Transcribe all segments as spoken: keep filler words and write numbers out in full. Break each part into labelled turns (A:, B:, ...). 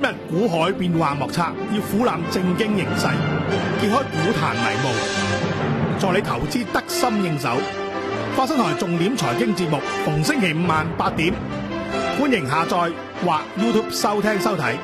A: 日股海變幻莫測，要俯瞰正經形勢，揭開股壇迷霧，助你投資得心應手。花生台重點財經節目，逢星期五晚八點，歡迎下載或 YouTube 收聽收睇。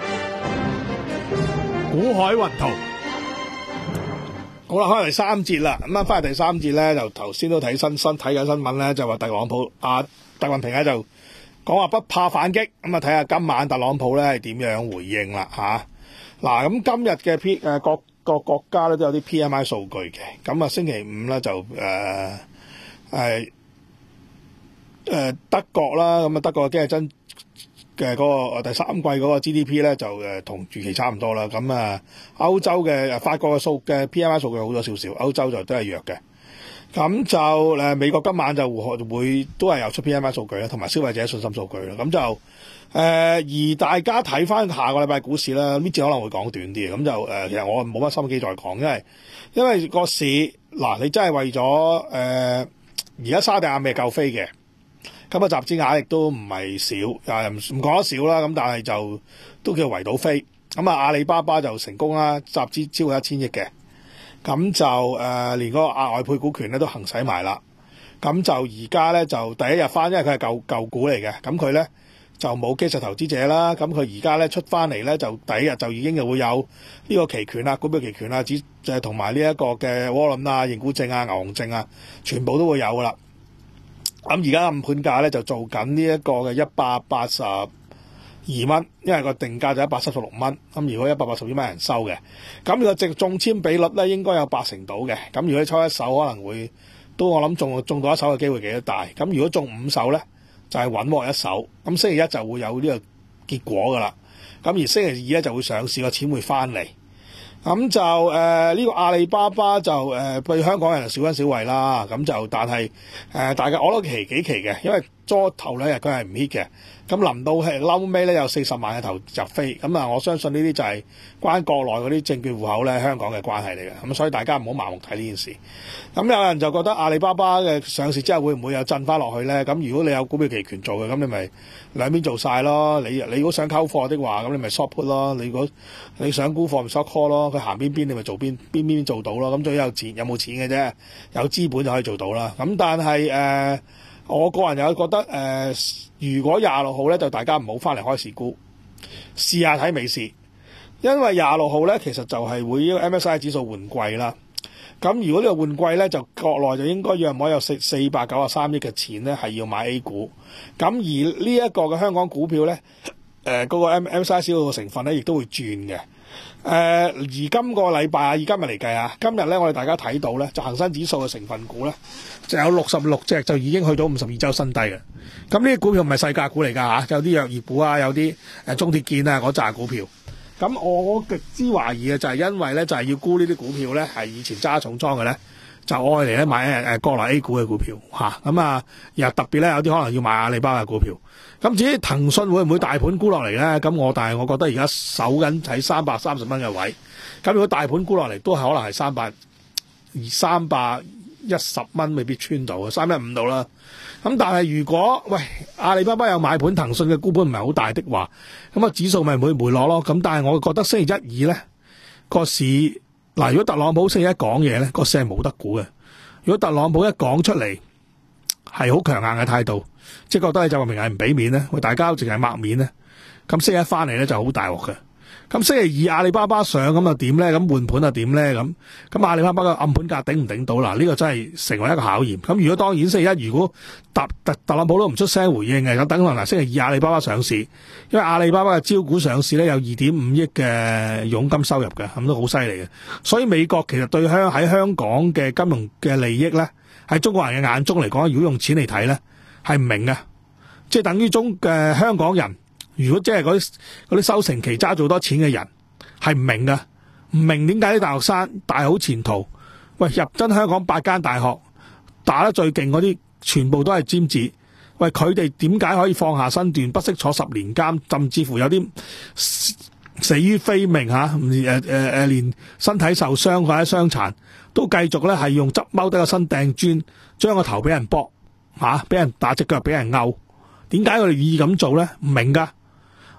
A: 股海雲圖。好啦，開嚟第三節啦。咁啊，翻嚟第三節咧，就頭先都睇新新睇緊新聞咧，就話特朗普啊，習近平咧就講話不怕反擊。咁啊，睇下今晚特朗普咧係點樣回應啦嚇。嗱，咁今日嘅 P 誒各個國家咧都有啲 P M I 數據嘅。咁啊，星期五咧就誒係誒德國啦。咁啊，德國嘅經濟增嘅嗰個第三季嗰個 G D P 咧就誒同預期差唔多啦。咁啊，歐洲嘅法國嘅數嘅 P M I 數據好咗少少，歐洲就都係弱嘅。咁就誒美國今晚就會會都係有出 P M I 數據啦，同埋消費者信心數據啦。咁就誒、呃、而大家睇翻下個禮拜股市啦，呢節可能會講短啲嘅。咁就誒、呃、其實我冇乜心機再講，因為因為個市嗱、呃、你真係為咗誒而家沙地亞未夠飛嘅。咁啊，集資額亦都唔係少，啊唔唔講得少啦。咁但係就都叫圍到飛。咁啊，阿里巴巴就成功啦，集資超過一千億嘅。咁就誒、呃、連嗰個額外配股權咧都行使埋啦。咁就而家咧就第一日翻，因為佢係舊舊股嚟嘅。咁佢咧就冇基礎投資者啦。咁佢而家咧出翻嚟咧就第一日就已經就會有呢個期權啦、股票期權啦、只就係同埋呢一個嘅窩輪啊、認股證啊、牛熊證啊，全部都會有噶啦。咁而家暗盤價咧就做緊呢一個嘅一百八十二蚊，因為個定價就一百七十六蚊。咁如果一百八十二蚊人收嘅，咁如果直中籤比率咧應該有八成到嘅。咁如果你抽一手可能會都我諗中中到一手嘅機會幾多大。咁如果中五手咧就係穩獲一手。咁星期一就會有呢個結果噶啦。咁而星期二咧就會上市，個錢會翻嚟。咁就誒呢、呃這個阿里巴巴就誒、呃、對香港人就小恩小惠啦。咁就但係誒、呃、大家我都期幾期嘅，因為初頭兩日佢係唔 hit 嘅。咁臨到係嬲尾咧有四十萬嘅頭入飛。咁啊，我相信呢啲就係關國內嗰啲證券戶口咧香港嘅關係嚟嘅。咁所以大家唔好盲目睇呢件事。咁有人就覺得阿里巴巴嘅上市之後會唔會有震翻落去咧？咁如果你有股票期權做嘅，咁你咪兩邊做晒咯。你你如果想溝貨的話，咁你咪 short put 咯。你如果你想沽貨咪 short call 咯。佢行邊邊你咪做邊邊邊做到咯。咁最有錢有冇錢嘅啫？有資本就可以做到啦。咁但係誒、呃，我個人又覺得誒、呃，如果廿六號咧，就大家唔好翻嚟開市沽，試下睇美市，因為廿六號咧其實就係會呢個 M S C I 指數換季啦。咁如果呢個換季咧，就國內就應該約莫有四四百九十三億嘅錢咧係要買 A 股。咁而呢一個嘅香港股票咧，誒、呃、嗰、那個 M M S C I 指數嘅成分咧亦都會轉嘅。誒、呃、而今個禮拜啊，以今日嚟計啊，今日咧我哋大家睇到咧，就恒生指數嘅成分股咧，就有六十六隻就已經去到五十二周新低嘅。咁呢啲股票唔係細價股嚟㗎嚇，有啲藥業股啊，有啲誒中鐵建啊嗰扎股票。咁我極之懷疑嘅就係因為咧，就係、是、要沽呢啲股票咧，係以前揸重倉嘅咧，就愛嚟咧買誒誒國內 A 股嘅股票嚇。咁啊，又特別咧有啲可能要買阿里巴巴嘅股票。咁至於騰訊會唔會大盤沽落嚟咧？咁我但係我覺得而家守緊喺三百三十蚊嘅位。咁如果大盤沽落嚟，都係可能係三百二三百一十蚊，未必穿到三一五度啦。咁但係如果喂阿里巴巴有買盤，騰訊嘅沽盤唔係好大的話，咁啊指數咪會回落咯。咁但係我覺得星期一二咧個市嗱，如果特朗普星期一講嘢咧，個市係冇得估嘅。如果特朗普一講出嚟係好強硬嘅態度，即係覺得你習近平係唔俾面咧，喂大家淨係抹面咧，咁星期一翻嚟咧就好大鑊嘅。咁星期二阿里巴巴上咁又點咧？咁換盤又點咧？咁咁阿里巴巴嘅暗盤價頂唔頂到啦？呢、這個真係成為一個考驗。咁如果當然星期一如果特特特朗普都唔出聲回應嘅，咁等可能星期二阿里巴巴上市，因為阿里巴巴嘅招股上市咧有二點五億嘅佣金收入嘅，咁都好犀利嘅。所以美國其實對香喺香港嘅金融嘅利益咧，喺中國人嘅眼中嚟講，如果用錢嚟睇咧，係唔明嘅，即係等於中嘅、呃、香港人。如果即係嗰啲嗰啲收成期揸咗好多錢嘅人係唔明㗎，唔明點解啲大學生大好前途，喂入真香港八間大學打得最勁嗰啲全部都係尖子，喂佢哋點解可以放下身段不惜坐十年監，甚至乎有啲死於非命嚇，誒誒誒連身體受傷或者傷殘都繼續咧係用執踎低個身掟磚，將個頭俾人搏嚇，俾人打隻腳俾人勾，點解佢哋願意咁做咧？唔明㗎。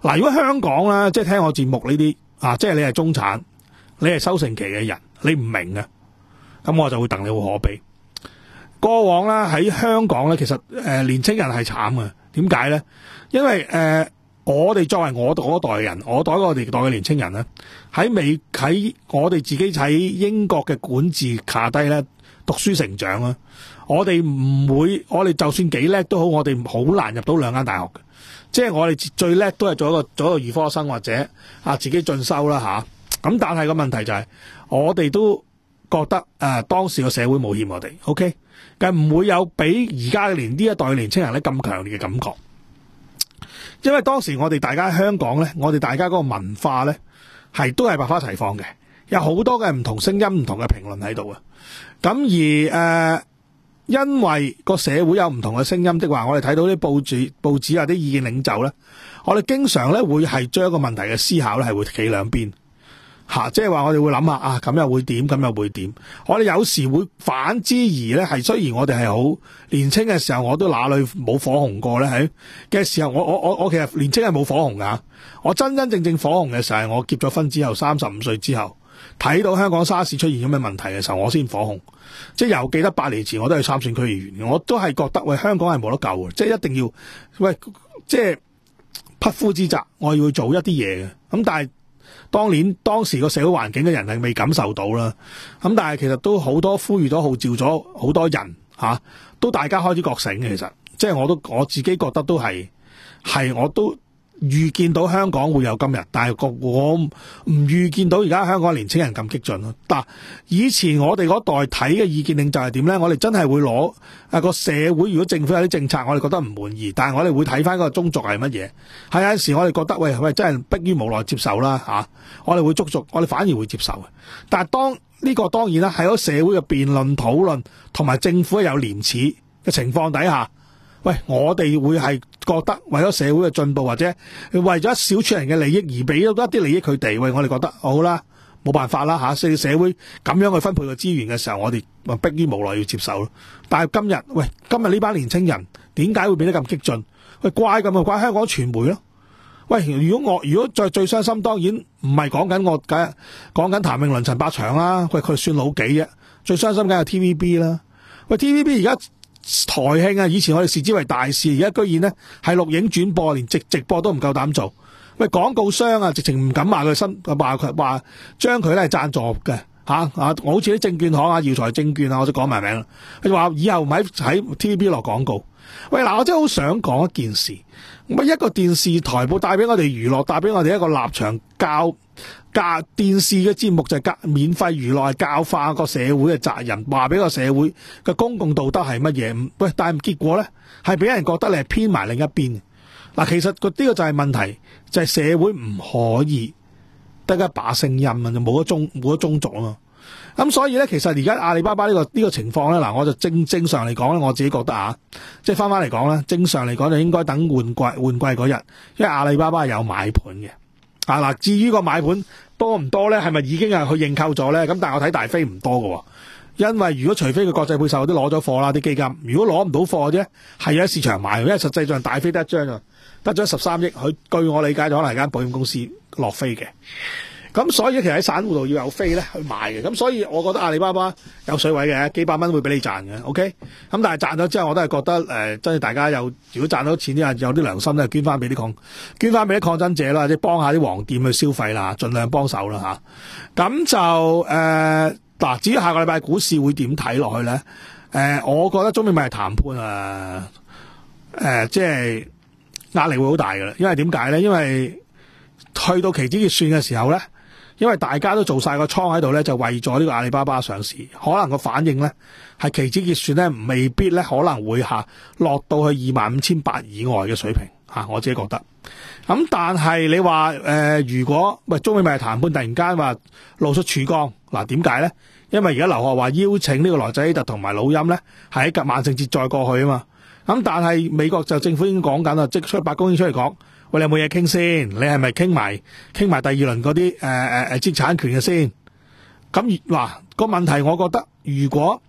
A: 嗱，如果香港咧，即係聽我節目呢啲啊，即係你係中產，你係收成期嘅人，你唔明啊，咁我就會戥你好可悲。過往咧喺香港咧，其實誒、呃、年青人係慘嘅，點解咧？因為誒、呃、我哋作為我嗰代人，我代嗰個年代嘅年青人咧，喺美喺我哋自己喺英國嘅管治下低咧讀書成長啊，我哋唔會，我哋就算幾叻都好，我哋好難入到兩間大學嘅。即係我哋最叻都係做一個做一個預科生或者啊自己進修啦吓，咁、啊、但係個問題就係、是、我哋都覺得誒、呃、當時個社會冇欠我哋 ，OK， 但唔會有比而家嘅年呢一代嘅年青人咧咁強烈嘅感覺，因為當時我哋大家香港咧，我哋大家嗰個文化咧係都係百花齊放嘅，有好多嘅唔同聲音、唔同嘅評論喺度啊，咁而誒。呃因為個社會有唔同嘅聲音的話，我哋睇到啲報紙、報紙啊啲意見領袖咧，我哋經常咧會係將一個問題嘅思考咧係會企兩邊吓，即係話我哋會諗下啊，咁又會點，咁又會點。我哋有時會反之而咧，係雖然我哋係好年輕嘅時候，我都哪裏冇火紅過咧？喺嘅時候，我我我我其實年輕係冇火紅噶，我真真正正火紅嘅時候係我結咗婚之後，三十五歲之後。睇到香港沙士出現咁嘅問題嘅時候，我先火紅。即係又記得八年前我都係參選區議員，我都係覺得喂，香港係冇得救嘅，即係一定要喂，即係匹夫之責，我要做一啲嘢嘅。咁但係當年當時個社會環境嘅人係未感受到啦。咁但係其實都好多呼籲咗號召咗好多人吓、啊，都大家開始覺醒嘅。其實即係我都我自己覺得都係係我都。預見到香港會有今日，但係我唔預見到而家香港年青人咁激進咯。嗱，以前我哋嗰代睇嘅意見領袖係點咧？我哋真係會攞啊個社會，如果政府有啲政策，我哋覺得唔滿意，但係我哋會睇翻個宗族係乜嘢。係有陣時我哋覺得喂喂，真係迫於無奈接受啦吓、啊，我哋會足足，我哋反而會接受嘅。但係當呢、呢個當然啦，喺嗰社會嘅辯論討論同埋政府有廉恥嘅情況底下。喂，我哋會係覺得為咗社會嘅進步或者為咗一小撮人嘅利益而俾咗一啲利益佢哋，喂，我哋覺得好啦，冇辦法啦吓，所以社會咁樣去分配個資源嘅時候，我哋咪迫於無奈要接受咯。但係今日，喂，今日呢班年青人點解會變得咁激進？喂，怪咁啊，怪香港傳媒咯。喂，如果我如果再最傷心，當然唔係講緊我，梗係講緊譚詠麟、陳百祥啦。喂，佢算老幾啫？最傷心梗係 T V B 啦。喂 ，T V B 而家。台慶啊！以前我哋視之為大事，而家居然呢係錄影轉播，連直直播都唔夠膽做。喂，廣告商啊，直情唔敢話佢新，話佢話將佢咧係贊助嘅吓啊！我好似啲證券行啊，耀才證券啊，我就講埋名啦。佢話以後唔喺喺 T V B 落廣告。喂，嗱，我真係好想講一件事。咁一個電視台報帶俾我哋娛樂，帶俾我哋一個立場教教電視嘅節目就係教免費娛樂，係教化個社會嘅責任，話俾個社會嘅公共道德係乜嘢。喂，但係結果咧係俾人覺得你係偏埋另一邊。嗱，其實個呢個就係問題，就係、是、社會唔可以得一把聲音啊，就冇咗宗冇咗宗族啊嘛。咁所以咧，其實而家阿里巴巴呢、這個呢、這個情況咧，嗱，我就正正常嚟講咧，我自己覺得啊，即係翻翻嚟講咧，正常嚟講就應該等換季換季嗰日，因為阿里巴巴係有買盤嘅。啊嗱，至於個買盤多唔多咧，係咪已經係去認購咗咧？咁但係我睇大飛唔多喎。因為如果除非佢國際配售嗰啲攞咗貨啦，啲基金，如果攞唔到貨啫，係喺市場買，因為實際上大飛得一張啊，得咗十三億，佢據我理解就可能係間保險公司落飛嘅。咁所以其實喺散戶度要有飛咧去買嘅，咁所以我覺得阿里巴巴有水位嘅，幾百蚊會俾你賺嘅 ，OK。咁但係賺咗之後，我都係覺得誒，真、呃、係大家有如果賺到錢啲有啲良心咧，捐翻俾啲抗捐翻俾啲抗爭者啦，即係幫下啲黃店去消費啦，盡量幫手啦吓。咁、啊、就誒嗱、呃，至於下個禮拜股市會點睇落去咧？誒、呃，我覺得中美貿易談判啊，誒、呃，即係壓力會好大噶啦，因為點解咧？因為去到期指結算嘅時候咧。因為大家都做晒個倉喺度咧，就為咗呢個阿里巴巴上市，可能個反應咧係期指結算咧，未必咧可能會下落到去二萬五千八以外嘅水平吓，我自己覺得。咁但係你話誒、呃，如果喂中美貿易談判突然間話露出曙光，嗱，點解咧？因為而家劉鶴話邀請呢個萊濟希特同埋老欽咧，係喺萬聖節再過去啊嘛。咁但係美國就政府已經講緊啦，即出白宮已經出嚟講。喂，你有冇嘢傾先？你係咪傾埋傾埋第二輪嗰啲誒誒誒知識產權嘅先？咁嗱個問題，我覺得如果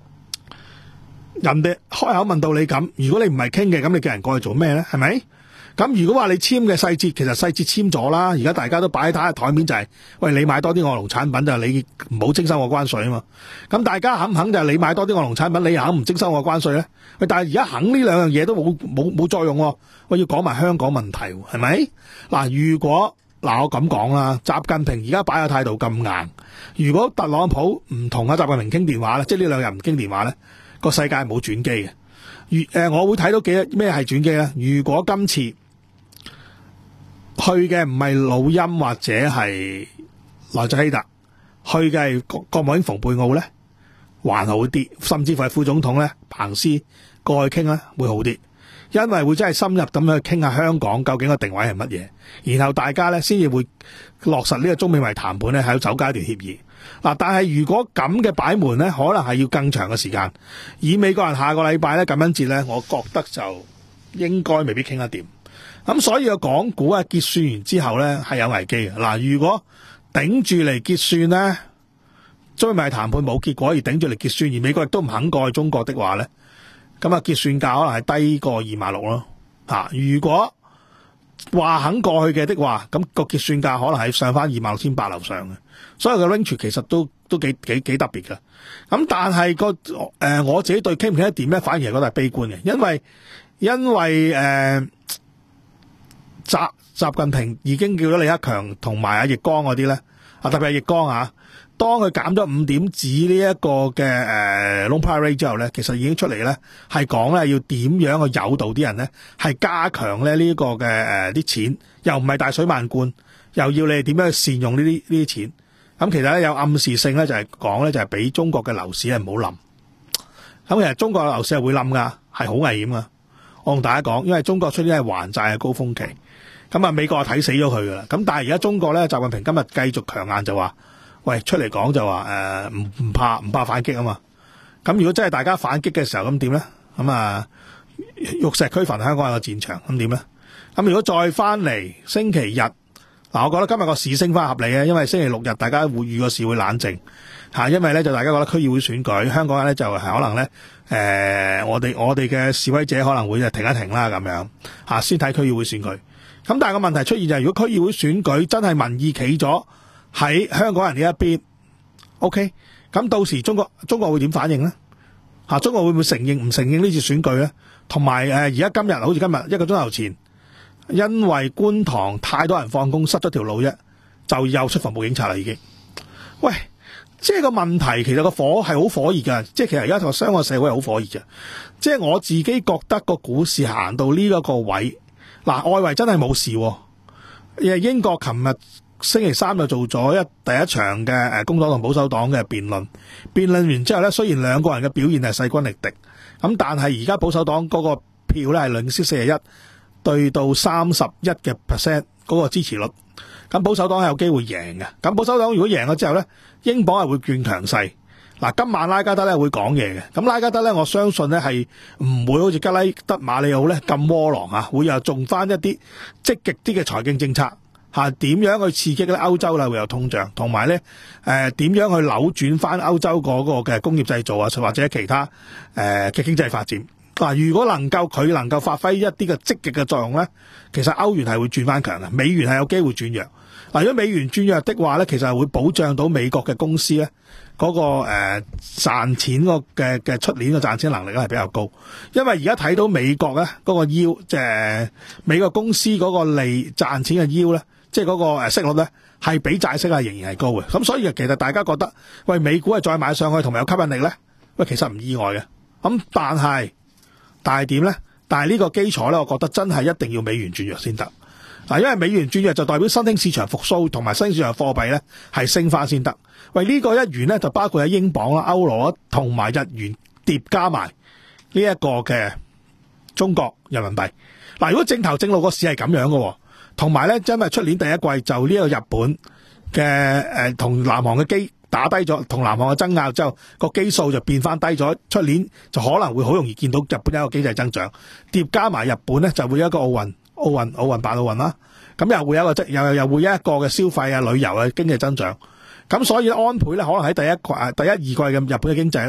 A: 人哋開口問到你咁，如果你唔係傾嘅，咁你叫人過去做咩咧？係咪？咁咁如果話你簽嘅細節，其實細節簽咗啦，而家大家都擺喺台台面就係、是，喂，你買多啲外農產品就係你唔好徵收我關稅啊嘛。咁大家肯唔肯就係你買多啲外農產品，你又肯唔徵收我關稅咧？喂，但係而家肯呢兩樣嘢都冇冇冇作用喎。我要講埋香港問題，係咪？嗱，如果嗱我咁講啦，習近平而家擺嘅態度咁硬，如果特朗普唔同阿習近平傾電話咧，即係呢兩日唔傾電話咧，個世界係冇轉機嘅。如誒，我會睇到幾咩係轉機咧？如果今次去嘅唔係老欽或者係萊特希特，去嘅係國國務卿蓬佩奧咧，還好啲，甚至乎係副總統咧彭斯過去傾咧會好啲，因為會真係深入咁樣去傾下香港究竟個定位係乜嘢，然後大家咧先至會落實呢個中美貿易談判咧喺度走階段協議。嗱，但係如果咁嘅擺門咧，可能係要更長嘅時間。以美國人下個禮拜咧感恩節咧，我覺得就應該未必傾得掂。咁所以個港股啊結算完之後咧係有危機嘅。嗱，如果頂住嚟結算咧，中美貿易談判冇結果而頂住嚟結算，而美國亦都唔肯過去中國的話咧，咁啊結算價可能係低過二萬六咯。吓，如果話肯過去嘅的話，咁個結算價可能係上翻二萬六千八樓上嘅，所以個 range 其實都都幾幾幾特別嘅。咁但係個誒、呃、我自己對傾唔傾得掂咧，反而係覺得係悲觀嘅，因為因為誒習習近平已經叫咗李克強同埋阿易綱嗰啲咧，啊特別係易綱啊，當佢減咗五點子呢一個嘅誒 loan payout rate 之後咧，其實已經出嚟咧係講咧要點樣去誘導啲人咧係加強咧呢個嘅誒啲錢，又唔係大水漫灌，又要你哋點樣去善用呢啲呢啲錢。咁其實咧有暗示性咧就係講咧就係俾中國嘅樓市係唔好冧。咁其實中國嘅樓市係會冧噶，係好危險噶。我同大家講，因為中國出年係還債嘅高峰期，咁啊美國係睇死咗佢噶啦。咁但係而家中國咧，習近平今日繼續強硬就話，喂，出嚟講就話誒唔唔怕唔怕反擊啊嘛。咁如果真係大家反擊嘅時候，咁點咧？咁啊玉石俱焚，香港有個戰場，咁點咧？咁如果再翻嚟星期日，嗱，我覺得今日個市升翻合理嘅，因為星期六日大家會預個市會冷靜吓，因為咧就大家覺得區議會選舉，香港人咧就係可能咧誒、呃，我哋我哋嘅示威者可能會停一停啦咁樣吓，先睇區議會選舉。咁但係個問題出現就係，如果區議會選舉真係民意企咗喺香港人呢一邊 ，OK， 咁到時中國中國會點反應咧？吓，中國會唔會承認唔承認呢次選舉咧？同埋誒，而家今日好似今日一個鐘頭前，因為觀塘太多人放工，塞咗條路啫，就又出防暴警察啦已經。喂，即係個問題，其實個火係好火熱噶，即係其實而家個香港社會係好火熱嘅。即係我自己覺得個股市行到呢一個位，嗱，外圍真係冇事。誒，英國琴日星期三就做咗一第一場嘅誒工黨同保守黨嘅辯論，辯論完之後咧，雖然兩個人嘅表現係勢均力敵，咁但係而家保守黨嗰個票咧係領先四十一對到三十一嘅 percent 嗰個支持率，咁保守黨係有機會贏嘅。咁保守黨如果贏咗之後咧，英鎊係會轉強勢。嗱，今晚拉加德咧會講嘢嘅，咁拉加德咧我相信咧係唔會好似吉拉德馬里奧咧咁窩囊啊，會又種翻一啲積極啲嘅財經政策嚇，點樣去刺激咧歐洲啦會有通脹，同埋咧誒點樣去扭轉翻歐洲嗰個嘅工業製造啊，或者其他誒嘅、呃、經濟發展。嗱，如果能夠佢能夠發揮一啲嘅積極嘅作用咧，其實歐元係會轉翻強嘅，美元係有機會轉弱。嗱，如果美元轉弱的話咧，其實係會保障到美國嘅公司咧嗰個誒賺錢個嘅嘅出年嘅賺錢能力咧係比較高，因為而家睇到美國咧嗰個 yield，即係美國公司嗰個利賺錢嘅 yield咧，即係嗰個誒息率咧係比債息係仍然係高嘅。咁所以其實大家覺得喂美股係再買上去同埋有吸引力咧，喂其實唔意外嘅。咁但係但係點咧？但係呢個基礎咧，我覺得真係一定要美元轉弱先得。嗱，因為美元轉弱就代表新興市場復甦，同埋新興市場貨幣咧係升翻先得。喂，呢個一元咧就包括喺英鎊啦、歐羅同埋日元疊加埋呢一個嘅中國人民幣。嗱，如果正頭正路個市係咁樣嘅，同埋咧因為出年第一季就呢個日本嘅誒同南韓嘅機打低咗，同南韓嘅爭拗之後個基數就變翻低咗，出年就可能會好容易見到日本有一個經濟增長，疊加埋日本咧就會有一個奧運。奧運奧運辦奧運啦，咁又會有一個即又又會有一個嘅消費啊、旅遊啊經濟增長，咁所以安倍咧可能喺第一季、第一二季嘅日本嘅經濟咧，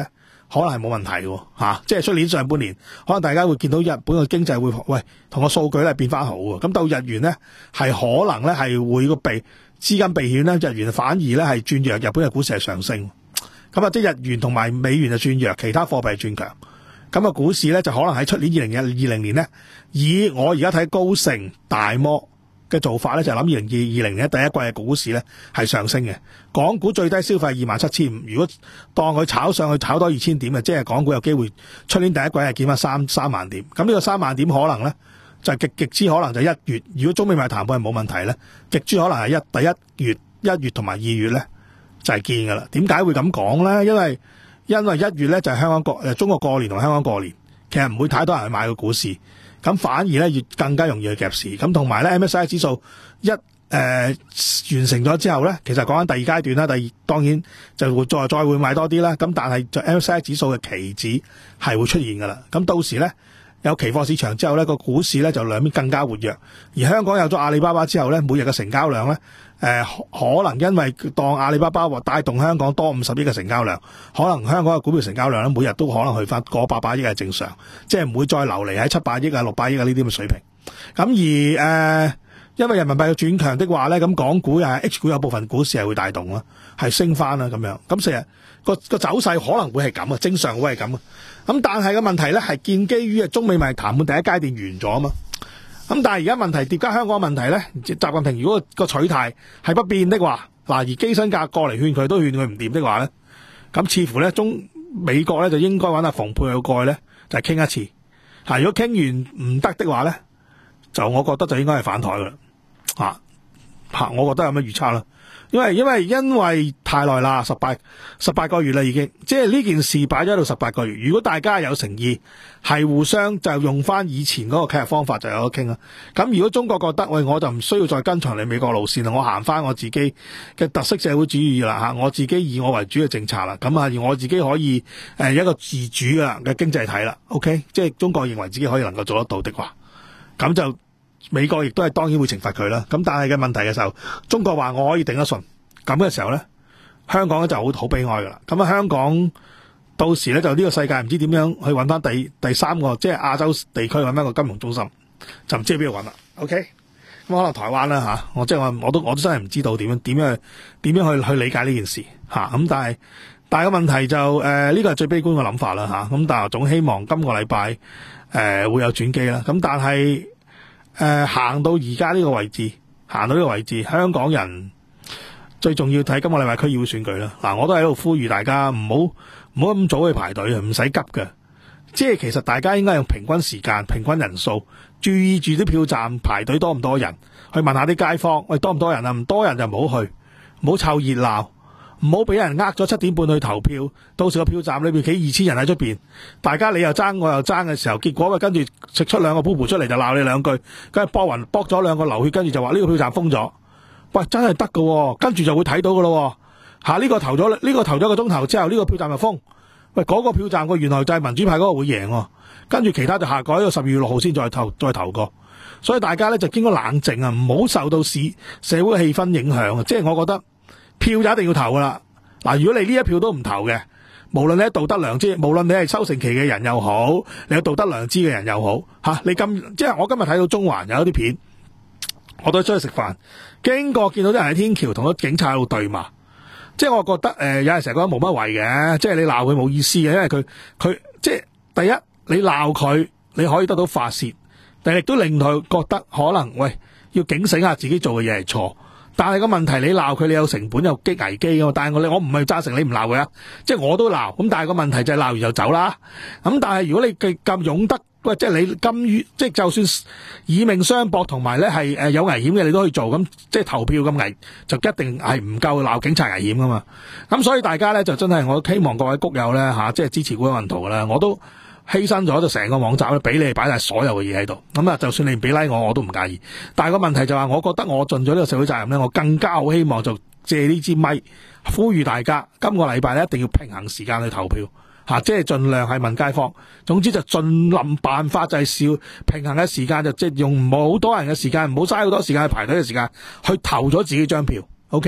A: 可能係冇問題喎、啊、即係出年上半年，可能大家會見到日本嘅經濟會喂同個數據咧變翻好喎。咁到日元咧係可能咧係會個避資金避險咧，日元反而咧係轉弱，日本嘅股市係上升。咁啊，即係日元同埋美元就轉弱，其他貨幣轉強。咁啊，股市咧就可能喺出年二零二零年咧，以我而家睇高盛、大摩嘅做法咧，就諗二零二二零年第一季嘅股市咧係上升嘅。港股最低消費二萬七千五，如果當佢炒上去炒多二千點嘅，即係港股有機會出年第一季係見翻三三萬點。咁呢個三萬點可能咧就係極極之可能就一月，如果中美貿易談判係冇問題咧，極之可能係一第一月一月同埋二月咧就係見噶啦。點解會咁講咧？因為因為一月咧就係香港過誒中國過年同香港過年，其實唔會太多人去買個股市。咁反而咧越更加容易去夾市，咁同埋咧 M S C I 指數一誒、呃、完成咗之後咧，其實講緊第二階段啦，第二當然就會再再會買多啲啦。咁但係就 M S C I 指數嘅期指係會出現噶啦。咁到時咧有期貨市場之後咧，個股市咧就兩邊更加活躍。而香港有咗阿里巴巴之後咧，每日嘅成交量咧誒、呃、可能因為當阿里巴巴或帶動香港多五十億嘅成交量，可能香港嘅股票成交量咧每日都可能去翻過八百億係正常，即係唔會再流離喺七百億啊六百億啊呢啲咁嘅水平。咁而誒、呃、因為人民幣嘅轉強的話咧，咁港股啊 H 股有部分股市係會帶動啦，係升翻啦咁樣。咁成日個個走勢可能會係咁啊，正常會係咁啊。咁但係個問題咧係建基於中美貿易談判第一階段完咗啊嘛。咁但係而家問題疊加香港問題咧，習近平如果個取態係不變的話，嗱而基辛格過嚟勸佢都勸佢唔掂的話咧，咁似乎咧中美國咧就應該揾阿蓬佩奧過去咧就係、是、傾一次。嚇，如果傾完唔得的話咧，就我覺得就應該係反台噶啦。嚇嚇，我覺得有乜預測啦？因為因為因為太耐啦，十八十八個月啦已經，即係呢件事擺咗喺度十八個月。如果大家有誠意，係互相就用翻以前嗰個傾嘅方法就有得傾啦。咁如果中國覺得喂，我就唔需要再跟隨你美國路線啦，我行翻我自己嘅特色社會主義啦嚇，我自己以我為主嘅政策啦，咁啊而我自己可以誒一個自主嘅嘅經濟體啦。OK， 即係中國認為自己可以能夠做得到的話，咁就。美國亦都係當然會懲罰佢啦，咁但係嘅問題嘅時候，中國話我可以頂得順，咁嘅時候咧，香港咧就好好悲哀噶啦。咁啊，香港到時咧就呢個世界唔知點樣去揾翻第第三個，即係亞洲地區揾翻個金融中心，就唔知喺邊度揾啦。OK，咁可能台灣啦吓，我即係我我都我都真係唔知道點樣點樣點樣去去理解呢件事吓。咁但係但係個問題就誒呢個係最悲觀嘅諗法啦吓。咁但係總希望今個禮拜誒會有轉機啦。咁但係。誒、呃，行到而家呢個位置，行到呢個位置，香港人最重要睇今個禮拜區議會選舉啦。嗱，我都喺度呼籲大家唔好唔好咁早去排隊啊，唔使急嘅。即係其實大家應該用平均時間、平均人數，注意住啲票站排隊多唔多人，去問下啲街坊，喂，多唔多人啊？唔多人就唔好去，唔好湊熱鬧。唔好俾人呃咗七點半去投票，到時個票站裏邊企二千人喺出邊，大家你又爭我又爭嘅時候，結果咪跟住食出兩個噗噗出嚟就鬧你兩句，跟住搏暈搏咗兩個流血，跟住就話呢個票站封咗。喂，真係得喎，跟住就會睇到噶咯。吓、啊、呢、呢個投咗呢、呢個投咗個鐘頭之後，呢、呢個票站就封。喂，嗰、嗰個票站個原來就係民主派嗰個會贏，跟住其他就下改到十二月六號先再投再投過。所以大家咧就應該冷靜啊，唔好受到市社會氣氛影響啊。即係我覺得。票就一定要投噶啦，嗱，如果你呢一票都唔投嘅，無論你係道德良知，無論你係收成期嘅人又好，你有道德良知嘅人又好，吓、啊、你今即係我今日睇到中環有啲片，我都出去食飯，經過見到啲人喺天橋同啲警察喺度對罵，即係我覺得誒、呃，有陣時覺得冇乜謂嘅，即係你鬧佢冇意思嘅，因為佢佢即係第一你鬧佢，你可以得到發洩，但係亦都令佢覺得可能喂要警醒下自己做嘅嘢係錯。但係個問題，你鬧佢，你有成本有激危機噶嘛？但係我我唔係贊成你唔鬧佢啊，即係我都鬧。咁但係個問題就係鬧完就走啦。咁但係如果你咁勇得，喂，即係你甘於，即係就算以命相搏，同埋咧係誒有危險嘅，你都可以做。咁即係投票咁危，就一定係唔夠鬧警察危險噶嘛。咁所以大家咧就真係我希望各位谷友咧吓，即係支持股份圖啦，我都。犧牲咗就成個網站咧，俾你擺晒所有嘅嘢喺度。咁啊，就算你唔俾 like 我，我都唔介意。但係個問題就係，我覺得我盡咗呢個社會責任咧，我更加好希望就借呢支咪呼籲大家，今個禮拜咧一定要平衡時間去投票吓，即係盡量係問街坊。總之就盡諗辦法就係少平衡嘅時間，就即係用唔好多人嘅時間，唔好嘥好多時間去排隊嘅時間，去投咗自己張票。OK，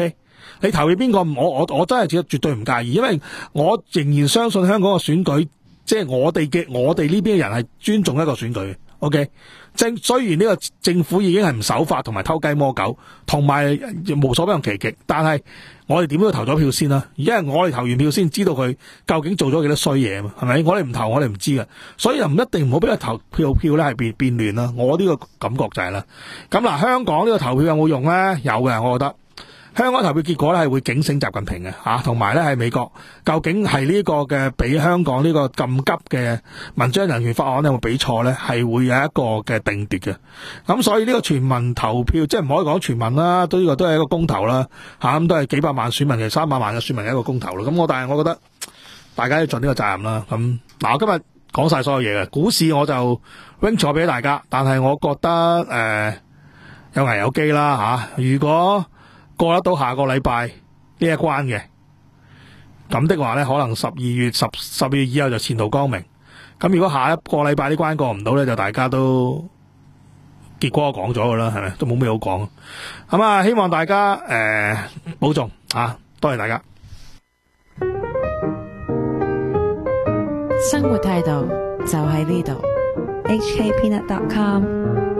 A: 你投票邊個，我我我真係絕絕對唔介意，因為我仍然相信香港嘅選舉，即係我哋嘅我哋呢邊嘅人係尊重一個選舉。OK， 正雖然呢個政府已經係唔守法同埋偷雞摸狗，同埋無所不用其極，但係我哋點都要投咗票先啦。因為我哋投完票先知道佢究竟做咗幾多衰嘢嘛，係咪？我哋唔投，我哋唔知嘅，所以就唔一定唔好俾佢投票票咧係變變亂啦。我呢個感覺就係啦。咁嗱，香港呢個投票有冇用咧？有嘅，我覺得。香港投票結果咧係會警醒習近平嘅吓，同埋咧係美國究竟係呢個嘅俾香港呢個咁急嘅文章人權法案有冇俾錯咧，係會有一個嘅定奪嘅。咁所以呢個全民投票即係唔可以講全民啦，都呢個都係一個公投啦吓，咁都係幾百萬選民其實三百萬嘅選民嘅一個公投啦。咁我但係我覺得大家要盡呢個責任啦。咁嗱，我今日講晒所有嘢嘅股市我就 wing 咗俾大家，但係我覺得誒、呃、有危有機啦吓。如果過得到下個禮拜呢一關嘅，咁的話咧，可能十二月十十二月以後就前途光明。咁如果下一個禮拜呢關過唔到咧，就大家都結果我講咗噶啦，係咪都冇咩好講。咁啊，希望大家誒、呃、保重啊，多謝大家。
B: 生活態度就喺呢度。H K Peanut dot com